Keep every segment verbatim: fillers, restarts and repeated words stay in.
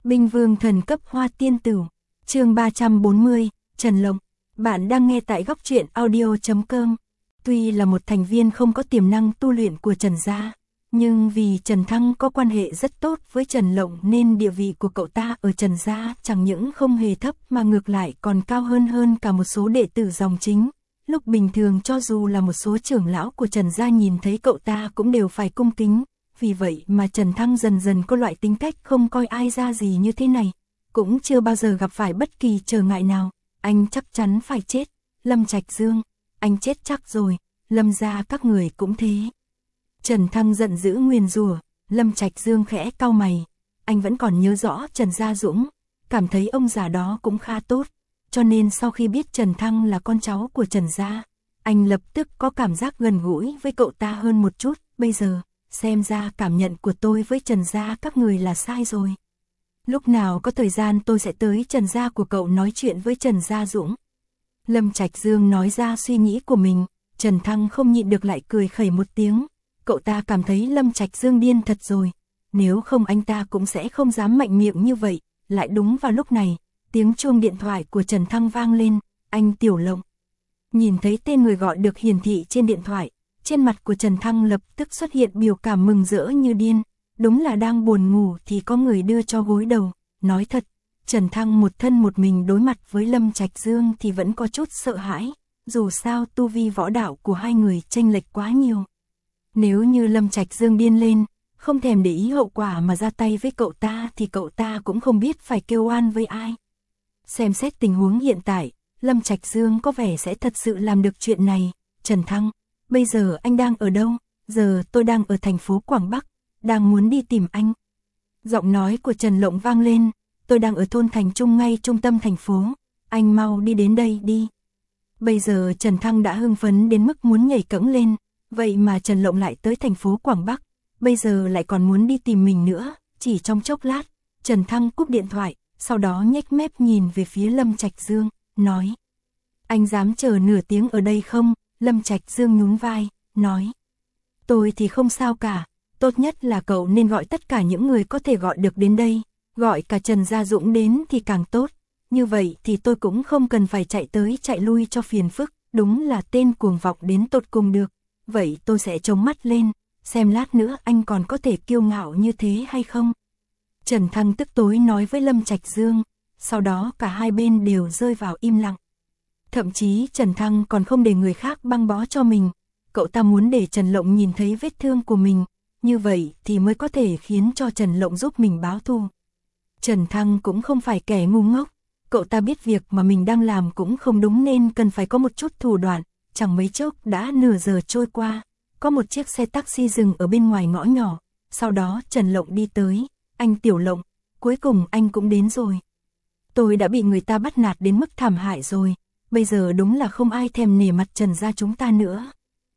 Binh vương thần cấp hoa tiên tử. Chương ba trăm bốn mươi, Trần Lộng. Bạn đang nghe tại góc truyện audio chấm com. Tuy là một thành viên không có tiềm năng tu luyện của Trần gia, nhưng vì Trần Thăng có quan hệ rất tốt với Trần Lộng nên địa vị của cậu ta ở Trần gia chẳng những không hề thấp mà ngược lại còn cao hơn hơn cả một số đệ tử dòng chính. Lúc bình thường cho dù là một số trưởng lão của Trần gia nhìn thấy cậu ta cũng đều phải cung kính. Vì vậy mà Trần Thăng dần dần có loại tính cách không coi ai ra gì như thế này. Cũng chưa bao giờ gặp phải bất kỳ trở ngại nào. Anh chắc chắn phải chết. Lâm Trạch Dương, anh chết chắc rồi. Lâm gia các người cũng thế. Trần Thăng giận dữ nguyền rủa. Lâm Trạch Dương khẽ cau mày. Anh vẫn còn nhớ rõ Trần Gia Dũng, cảm thấy ông già đó cũng khá tốt. Cho nên sau khi biết Trần Thăng là con cháu của Trần Gia, anh lập tức có cảm giác gần gũi với cậu ta hơn một chút. Bây giờ, xem ra cảm nhận của tôi với Trần Gia các người là sai rồi. Lúc nào có thời gian tôi sẽ tới Trần Gia của cậu nói chuyện với Trần Gia Dũng. Lâm Trạch Dương nói ra suy nghĩ của mình. Trần Thăng không nhịn được lại cười khẩy một tiếng. Cậu ta cảm thấy Lâm Trạch Dương điên thật rồi. Nếu không anh ta cũng sẽ không dám mạnh miệng như vậy. Lại đúng vào lúc này, tiếng chuông điện thoại của Trần Thăng vang lên. Anh Tiểu Lộng. Nhìn thấy tên người gọi được hiển thị trên điện thoại, trên mặt của Trần Thăng lập tức xuất hiện biểu cảm mừng rỡ như điên. Đúng là đang buồn ngủ thì có người đưa cho gối đầu. Nói thật, Trần Thăng một thân một mình đối mặt với Lâm Trạch Dương thì vẫn có chút sợ hãi. Dù sao tu vi võ đạo của hai người chênh lệch quá nhiều. Nếu như Lâm Trạch Dương điên lên, không thèm để ý hậu quả mà ra tay với cậu ta thì cậu ta cũng không biết phải kêu oan với ai. Xem xét tình huống hiện tại, Lâm Trạch Dương có vẻ sẽ thật sự làm được chuyện này. Trần Thăng, bây giờ anh đang ở đâu? Giờ tôi đang ở thành phố Quảng Bắc, đang muốn đi tìm anh. Giọng nói của Trần Lộng vang lên, tôi đang ở thôn Thành Trung ngay trung tâm thành phố, anh mau đi đến đây đi. Bây giờ Trần Thăng đã hưng phấn đến mức muốn nhảy cẫng lên, vậy mà Trần Lộng lại tới thành phố Quảng Bắc, bây giờ lại còn muốn đi tìm mình nữa. Chỉ trong chốc lát, Trần Thăng cúp điện thoại, sau đó nhếch mép nhìn về phía Lâm Trạch Dương, nói. Anh dám chờ nửa tiếng ở đây không? Lâm Trạch Dương nhún vai, nói. Tôi thì không sao cả, tốt nhất là cậu nên gọi tất cả những người có thể gọi được đến đây, gọi cả Trần Gia Dũng đến thì càng tốt. Như vậy thì tôi cũng không cần phải chạy tới chạy lui cho phiền phức, đúng là tên cuồng vọng đến tột cùng được. Vậy tôi sẽ chống mắt lên, xem lát nữa anh còn có thể kiêu ngạo như thế hay không. Trần Thăng tức tối nói với Lâm Trạch Dương, sau đó cả hai bên đều rơi vào im lặng. Thậm chí Trần Thăng còn không để người khác băng bó cho mình, cậu ta muốn để Trần Lộng nhìn thấy vết thương của mình, như vậy thì mới có thể khiến cho Trần Lộng giúp mình báo thù. Trần Thăng cũng không phải kẻ ngu ngốc, cậu ta biết việc mà mình đang làm cũng không đúng nên cần phải có một chút thủ đoạn. Chẳng mấy chốc đã nửa giờ trôi qua, có một chiếc xe taxi dừng ở bên ngoài ngõ nhỏ, sau đó Trần Lộng đi tới. Anh Tiểu Lộng, cuối cùng anh cũng đến rồi. Tôi đã bị người ta bắt nạt đến mức thảm hại rồi, bây giờ đúng là không ai thèm nể mặt Trần gia chúng ta nữa.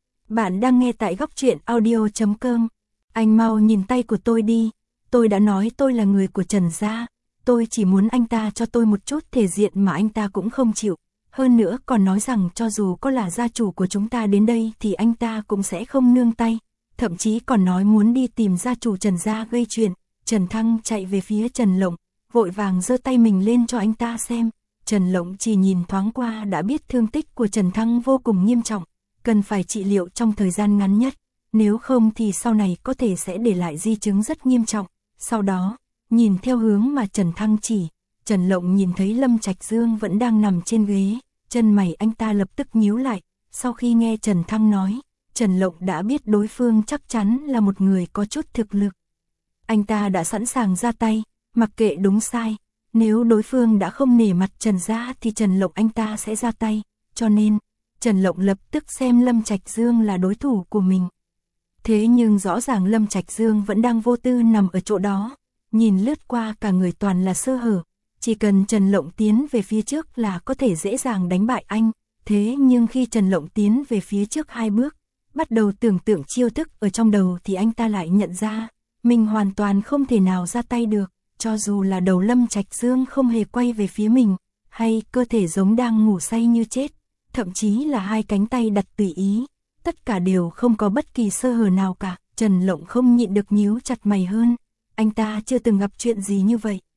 Bạn đang nghe tại góc truyện audio chấm com. Anh mau nhìn tay của tôi đi, tôi đã nói tôi là người của Trần gia, tôi chỉ muốn anh ta cho tôi một chút thể diện mà anh ta cũng không chịu. Hơn nữa còn nói rằng cho dù có là gia chủ của chúng ta đến đây thì anh ta cũng sẽ không nương tay. Thậm chí còn nói muốn đi tìm gia chủ Trần gia gây chuyện. Trần Thăng chạy về phía Trần Lộng, vội vàng giơ tay mình lên cho anh ta xem. Trần Lộng chỉ nhìn thoáng qua đã biết thương tích của Trần Thăng vô cùng nghiêm trọng, cần phải trị liệu trong thời gian ngắn nhất. Nếu không thì sau này có thể sẽ để lại di chứng rất nghiêm trọng. Sau đó, nhìn theo hướng mà Trần Thăng chỉ, Trần Lộng nhìn thấy Lâm Trạch Dương vẫn đang nằm trên ghế. Chân mày anh ta lập tức nhíu lại, sau khi nghe Trần Thăng nói, Trần Lộng đã biết đối phương chắc chắn là một người có chút thực lực. Anh ta đã sẵn sàng ra tay, mặc kệ đúng sai, nếu đối phương đã không nể mặt Trần gia thì Trần Lộng anh ta sẽ ra tay, cho nên, Trần Lộng lập tức xem Lâm Trạch Dương là đối thủ của mình. Thế nhưng rõ ràng Lâm Trạch Dương vẫn đang vô tư nằm ở chỗ đó, nhìn lướt qua cả người toàn là sơ hở. Chỉ cần Trần Lộng tiến về phía trước là có thể dễ dàng đánh bại anh. Thế nhưng khi Trần Lộng tiến về phía trước hai bước, bắt đầu tưởng tượng chiêu thức ở trong đầu thì anh ta lại nhận ra, mình hoàn toàn không thể nào ra tay được, cho dù là đầu Lâm Trạch Dương không hề quay về phía mình, hay cơ thể giống đang ngủ say như chết, thậm chí là hai cánh tay đặt tùy ý, tất cả đều không có bất kỳ sơ hở nào cả. Trần Lộng không nhịn được nhíu chặt mày hơn, anh ta chưa từng gặp chuyện gì như vậy.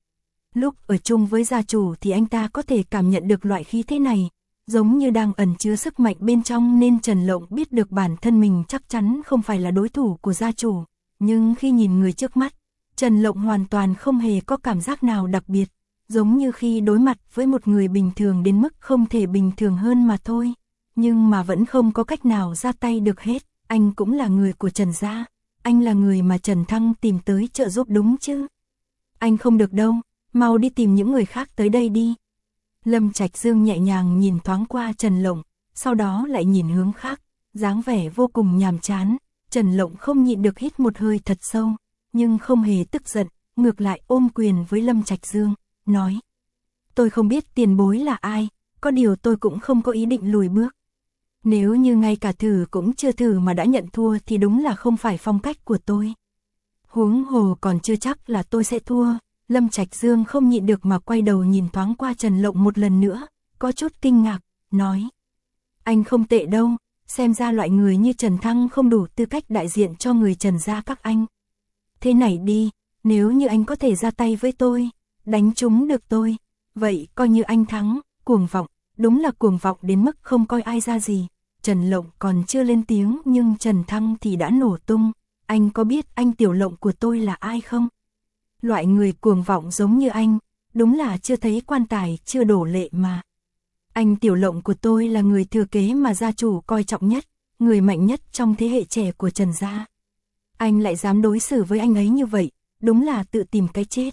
Lúc ở chung với gia chủ thì anh ta có thể cảm nhận được loại khí thế này, giống như đang ẩn chứa sức mạnh bên trong, nên Trần Lộng biết được bản thân mình chắc chắn không phải là đối thủ của gia chủ. Nhưng khi nhìn người trước mắt, Trần Lộng hoàn toàn không hề có cảm giác nào đặc biệt, giống như khi đối mặt với một người bình thường đến mức không thể bình thường hơn mà thôi. Nhưng mà vẫn không có cách nào ra tay được hết, anh cũng là người của Trần gia, anh là người mà Trần Thăng tìm tới trợ giúp đúng chứ. Anh không được đâu, mau đi tìm những người khác tới đây đi. Lâm Trạch Dương nhẹ nhàng nhìn thoáng qua Trần Lộng, sau đó lại nhìn hướng khác, dáng vẻ vô cùng nhàm chán. Trần Lộng không nhịn được hít một hơi thật sâu, nhưng không hề tức giận, ngược lại ôm quyền với Lâm Trạch Dương, nói: tôi không biết tiền bối là ai, có điều tôi cũng không có ý định lùi bước. Nếu như ngay cả thử cũng chưa thử mà đã nhận thua thì đúng là không phải phong cách của tôi. Huống hồ còn chưa chắc là tôi sẽ thua. Lâm Trạch Dương không nhịn được mà quay đầu nhìn thoáng qua Trần Lộng một lần nữa, có chút kinh ngạc, nói: anh không tệ đâu, xem ra loại người như Trần Thăng không đủ tư cách đại diện cho người Trần gia các anh. Thế này đi, nếu như anh có thể ra tay với tôi, đánh trúng được tôi, vậy coi như anh thắng. Cuồng vọng, đúng là cuồng vọng đến mức không coi ai ra gì. Trần Lộng còn chưa lên tiếng nhưng Trần Thăng thì đã nổ tung. Anh có biết anh Tiểu Lộng của tôi là ai không? Loại người cuồng vọng giống như anh, đúng là chưa thấy quan tài chưa đổ lệ mà. Anh Tiểu Lộng của tôi là người thừa kế mà gia chủ coi trọng nhất, người mạnh nhất trong thế hệ trẻ của Trần gia. Anh lại dám đối xử với anh ấy như vậy, đúng là tự tìm cái chết.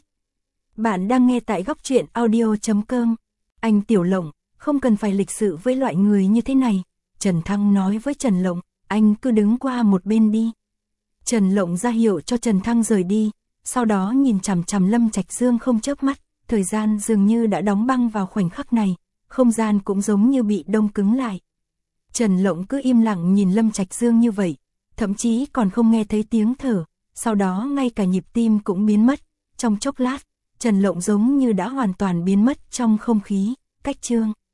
Bạn đang nghe tại góc truyện audio chấm com. Anh Tiểu Lộng, không cần phải lịch sự với loại người như thế này. Trần Thăng nói với Trần Lộng, anh cứ đứng qua một bên đi. Trần Lộng ra hiệu cho Trần Thăng rời đi, sau đó nhìn chằm chằm Lâm Trạch Dương không chớp mắt. Thời gian dường như đã đóng băng vào khoảnh khắc này, không gian cũng giống như bị đông cứng lại. Trần Lộng cứ im lặng nhìn Lâm Trạch Dương như vậy, thậm chí còn không nghe thấy tiếng thở, sau đó ngay cả nhịp tim cũng biến mất. Trong chốc lát, Trần Lộng giống như đã hoàn toàn biến mất trong không khí. Cách chương